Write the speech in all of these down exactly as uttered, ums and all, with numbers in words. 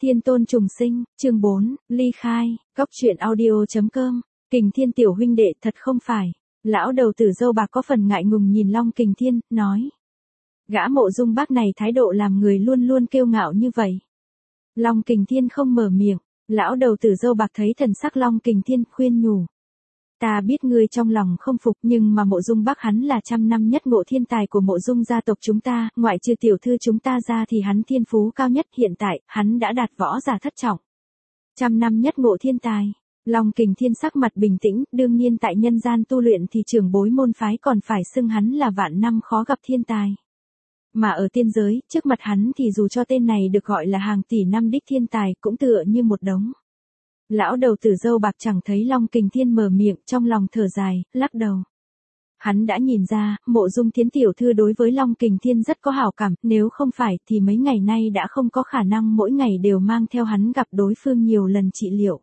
Thiên tôn trùng sinh, chương bốn, ly khai, góc truyện audio.com, Kình Thiên tiểu huynh đệ thật không phải. Lão đầu tử dâu bạc có phần ngại ngùng nhìn Long Kình Thiên, nói. Gã Mộ Dung bác này thái độ làm người luôn luôn kiêu ngạo như vậy. Long Kình Thiên không mở miệng, lão đầu tử dâu bạc thấy thần sắc Long Kình Thiên khuyên nhủ. Ta biết ngươi trong lòng không phục nhưng mà Mộ Dung bác hắn là trăm năm nhất ngộ thiên tài của Mộ Dung gia tộc chúng ta, ngoại trừ tiểu thư chúng ta ra thì hắn thiên phú cao nhất, hiện tại, hắn đã đạt võ giả thất trọng. Trăm năm nhất ngộ thiên tài. Long Kình Thiên sắc mặt bình tĩnh, đương nhiên tại nhân gian tu luyện thì trưởng bối môn phái còn phải xưng hắn là vạn năm khó gặp thiên tài. Mà ở tiên giới, trước mặt hắn thì dù cho tên này được gọi là hàng tỷ năm đích thiên tài cũng tựa như một đống. Lão đầu tử dâu bạc chẳng thấy Long Kình Thiên mở miệng, trong lòng thở dài, lắc đầu. Hắn đã nhìn ra, Mộ Dung Thiến tiểu thư đối với Long Kình Thiên rất có hảo cảm, nếu không phải thì mấy ngày nay đã không có khả năng mỗi ngày đều mang theo hắn gặp đối phương nhiều lần trị liệu.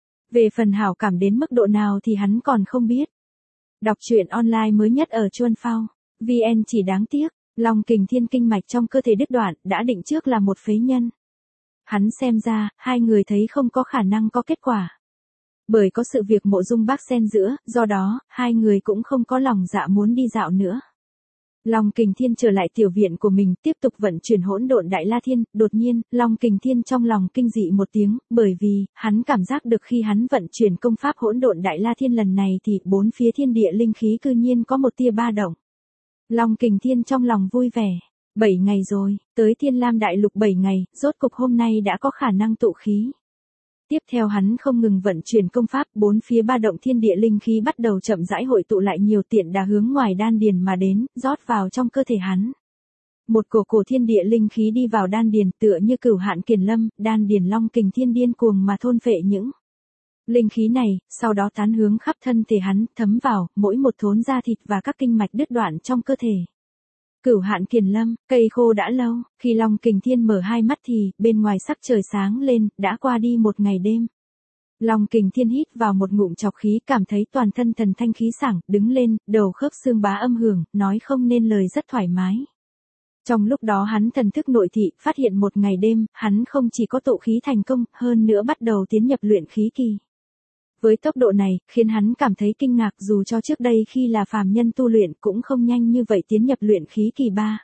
Về phần hảo cảm đến mức độ nào thì hắn còn không biết. Đọc truyện online mới nhất ở Chuan Phao, vê en chỉ đáng tiếc, Long Kình Thiên kinh mạch trong cơ thể đứt đoạn, đã định trước là một phế nhân. Hắn xem ra, hai người thấy không có khả năng có kết quả. Bởi có sự việc Mộ Dung bác xen giữa, do đó, hai người cũng không có lòng dạ muốn đi dạo nữa. Long Kình Thiên trở lại tiểu viện của mình, tiếp tục vận chuyển hỗn độn đại la thiên, đột nhiên, Long Kình Thiên trong lòng kinh dị một tiếng, bởi vì, hắn cảm giác được khi hắn vận chuyển công pháp hỗn độn đại la thiên lần này thì, bốn phía thiên địa linh khí cư nhiên có một tia ba động. Long Kình Thiên trong lòng vui vẻ. Bảy ngày rồi, tới Thiên Lam Đại Lục bảy ngày, rốt cục hôm nay đã có khả năng tụ khí. Tiếp theo hắn không ngừng vận chuyển công pháp, bốn phía ba động thiên địa linh khí bắt đầu chậm rãi hội tụ lại nhiều, tiện đà hướng ngoài đan điền mà đến, rót vào trong cơ thể hắn. Một cổ cổ thiên địa linh khí đi vào đan điền, tựa như cửu hạn kiền lâm, đan điền Long Kình Thiên điên cuồng mà thôn phệ những linh khí này, sau đó tán hướng khắp thân thể hắn, thấm vào mỗi một thốn da thịt và các kinh mạch đứt đoạn trong cơ thể. Cửu hạn kiền lâm, cây khô đã lâu, khi Long Kình Thiên mở hai mắt thì, bên ngoài sắc trời sáng lên, đã qua đi một ngày đêm. Long Kình Thiên hít vào một ngụm trọc khí, cảm thấy toàn thân thần thanh khí sảng, đứng lên, đầu khớp xương bá âm hưởng, nói không nên lời rất thoải mái. Trong lúc đó hắn thần thức nội thị, phát hiện một ngày đêm, hắn không chỉ có tụ khí thành công, hơn nữa bắt đầu tiến nhập luyện khí kỳ. Với tốc độ này, khiến hắn cảm thấy kinh ngạc, dù cho trước đây khi là phàm nhân tu luyện cũng không nhanh như vậy tiến nhập luyện khí kỳ ba.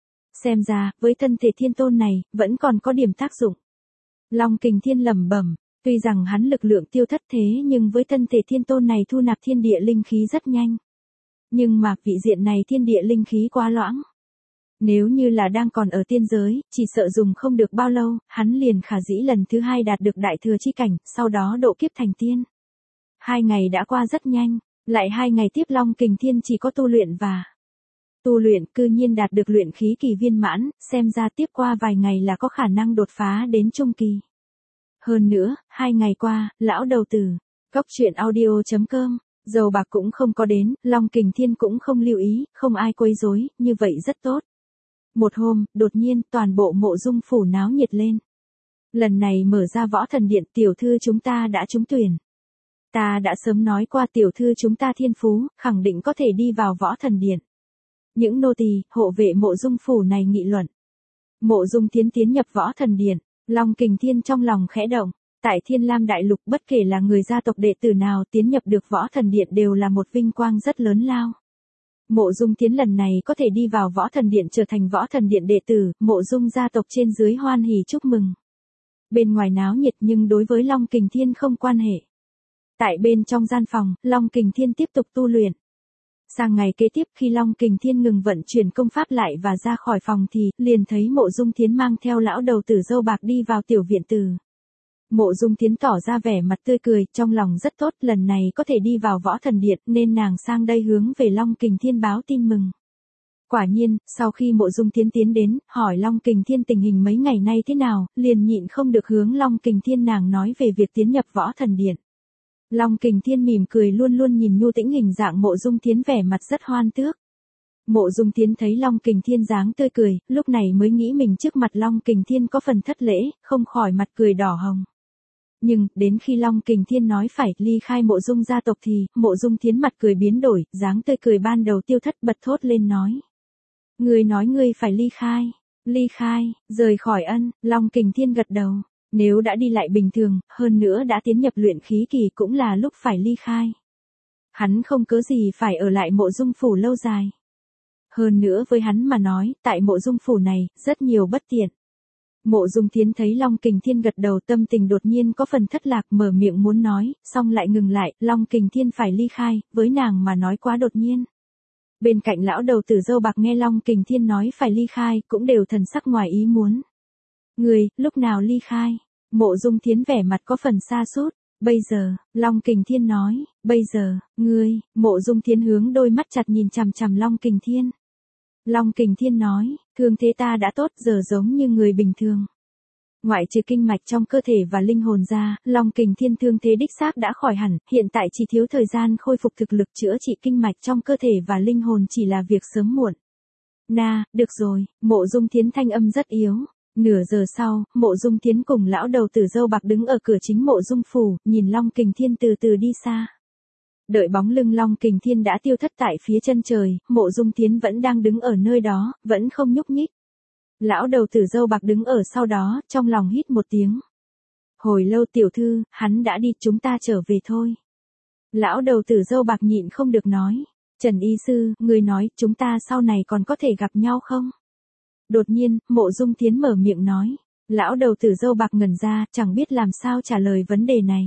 Xem ra, với thân thể thiên tôn này, vẫn còn có điểm tác dụng. Long Kình Thiên lẩm bẩm, tuy rằng hắn lực lượng tiêu thất thế nhưng với thân thể thiên tôn này thu nạp thiên địa linh khí rất nhanh. Nhưng mà vị diện này thiên địa linh khí quá loãng. Nếu như là đang còn ở tiên giới, chỉ sợ dùng không được bao lâu, hắn liền khả dĩ lần thứ hai đạt được đại thừa chi cảnh, sau đó độ kiếp thành tiên. Hai ngày đã qua rất nhanh, lại hai ngày tiếp Long Kình Thiên chỉ có tu luyện và tu luyện, cư nhiên đạt được luyện khí kỳ viên mãn, xem ra tiếp qua vài ngày là có khả năng đột phá đến trung kỳ. Hơn nữa, hai ngày qua, lão đầu tử, góc truyện audio.com, dầu bạc cũng không có đến, Long Kình Thiên cũng không lưu ý, không ai quấy rối, như vậy rất tốt. Một hôm, đột nhiên, toàn bộ Mộ Dung phủ náo nhiệt lên. Lần này mở ra võ thần điện, tiểu thư chúng ta đã trúng tuyển. Ta đã sớm nói qua tiểu thư chúng ta thiên phú, khẳng định có thể đi vào võ thần điện. Những nô tỳ, hộ vệ Mộ Dung phủ này nghị luận. Mộ Dung Thiến tiến nhập võ thần điện, Long Kình Thiên trong lòng khẽ động. Tại Thiên Lam Đại Lục bất kể là người gia tộc đệ tử nào tiến nhập được võ thần điện đều là một vinh quang rất lớn lao. Mộ Dung Thiến lần này có thể đi vào võ thần điện trở thành võ thần điện đệ tử, Mộ Dung gia tộc trên dưới hoan hỉ chúc mừng. Bên ngoài náo nhiệt nhưng đối với Long Kình Thiên không quan hệ. Tại bên trong gian phòng, Long Kình Thiên tiếp tục tu luyện. Sang ngày kế tiếp khi Long Kình Thiên ngừng vận chuyển công pháp lại và ra khỏi phòng thì, liền thấy Mộ Dung Thiến mang theo lão đầu tử dâu bạc đi vào tiểu viện tử. Mộ Dung Thiến tỏ ra vẻ mặt tươi cười, trong lòng rất tốt, lần này có thể đi vào võ thần điện nên nàng sang đây hướng về Long Kình Thiên báo tin mừng. Quả nhiên, sau khi Mộ Dung Thiến tiến đến, hỏi Long Kình Thiên tình hình mấy ngày nay thế nào, liền nhịn không được hướng Long Kình Thiên nàng nói về việc tiến nhập võ thần điện. Long Kình Thiên mỉm cười luôn luôn nhìn nhu tĩnh hình dạng Mộ Dung Thiến vẻ mặt rất hoan tước. Mộ Dung Thiến thấy Long Kình Thiên dáng tươi cười, lúc này mới nghĩ mình trước mặt Long Kình Thiên có phần thất lễ, không khỏi mặt cười đỏ hồng. Nhưng, đến khi Long Kình Thiên nói phải ly khai Mộ Dung gia tộc thì, Mộ Dung Thiến mặt cười biến đổi, dáng tươi cười ban đầu tiêu thất bật thốt lên nói. Ngươi nói ngươi phải ly khai, ly khai, rời khỏi ân, Long Kình Thiên gật đầu. Nếu đã đi lại bình thường, hơn nữa đã tiến nhập luyện khí kỳ cũng là lúc phải ly khai. Hắn không cớ gì phải ở lại mộ dung phủ lâu dài. Hơn nữa với hắn mà nói, tại mộ dung phủ này, rất nhiều bất tiện. Mộ dung tiến thấy Long Kình Thiên gật đầu, tâm tình đột nhiên có phần thất lạc, mở miệng muốn nói, xong lại ngừng lại, Long Kình Thiên phải ly khai, với nàng mà nói quá đột nhiên. Bên cạnh lão đầu tử râu bạc nghe Long Kình Thiên nói phải ly khai, cũng đều thần sắc ngoài ý muốn. Người, lúc nào ly khai? Mộ dung tiến vẻ mặt có phần xa sút. Bây giờ, Long Kình Thiên nói, bây giờ, ngươi, mộ dung tiến hướng đôi mắt chặt nhìn chằm chằm Long Kình Thiên. Long Kình Thiên nói, thương thế ta đã tốt, giờ giống như người bình thường. Ngoại trừ kinh mạch trong cơ thể và linh hồn ra, Long Kình Thiên thương thế đích xác đã khỏi hẳn, hiện tại chỉ thiếu thời gian khôi phục thực lực chữa trị kinh mạch trong cơ thể và linh hồn chỉ là việc sớm muộn. Na, được rồi, mộ dung tiến thanh âm rất yếu. Nửa giờ sau, mộ dung tiến cùng lão đầu tử râu bạc đứng ở cửa chính mộ dung phủ, nhìn Long Kình Thiên từ từ đi xa. Đợi bóng lưng Long Kình Thiên đã tiêu thất tại phía chân trời, mộ dung tiến vẫn đang đứng ở nơi đó, vẫn không nhúc nhích. Lão đầu tử râu bạc đứng ở sau đó, trong lòng hít một tiếng. Hồi lâu tiểu thư, hắn đã đi, chúng ta trở về thôi. Lão đầu tử râu bạc nhịn không được nói. Trần y sư, người nói, chúng ta sau này còn có thể gặp nhau không? Đột nhiên, mộ dung tiến mở miệng nói. Lão đầu tử râu bạc ngẩn ra, chẳng biết làm sao trả lời vấn đề này.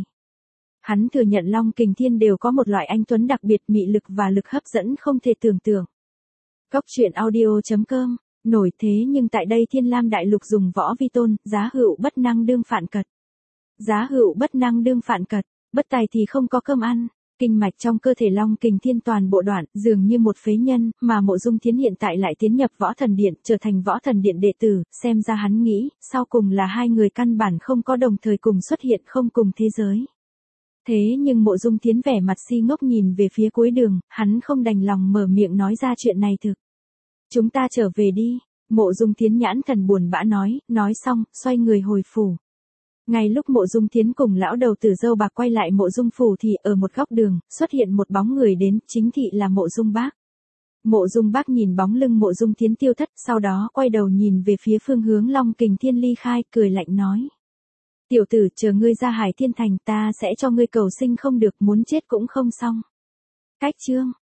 Hắn thừa nhận Long Kình Thiên đều có một loại anh tuấn đặc biệt, mị lực và lực hấp dẫn không thể tưởng tượng. Cốc truyện audio chấm com, nổi thế nhưng tại đây Thiên Lam Đại Lục dùng võ vi tôn, giá hữu bất năng đương phạn cật. Giá hữu bất năng đương phạn cật, bất tài thì không có cơm ăn. Kinh mạch trong cơ thể Long Kình Thiên toàn bộ đoạn, dường như một phế nhân, mà mộ dung tiến hiện tại lại tiến nhập võ thần điện, trở thành võ thần điện đệ tử, xem ra hắn nghĩ, sau cùng là hai người căn bản không có đồng thời cùng xuất hiện, không cùng thế giới. Thế nhưng mộ dung tiến vẻ mặt si ngốc nhìn về phía cuối đường, hắn không đành lòng mở miệng nói ra chuyện này thực. Chúng ta trở về đi, mộ dung tiến nhãn thần buồn bã nói, nói xong, xoay người hồi phủ. Ngay lúc mộ dung tiến cùng lão đầu tử râu bạc quay lại mộ dung phủ thì ở một góc đường, xuất hiện một bóng người đến, chính thị là mộ dung bác. Mộ dung bác nhìn bóng lưng mộ dung tiến tiêu thất, sau đó quay đầu nhìn về phía phương hướng Long Kình Thiên ly khai, cười lạnh nói. Tiểu tử, chờ ngươi ra Hải Thiên Thành, ta sẽ cho ngươi cầu sinh không được, muốn chết cũng không xong. Cách chương.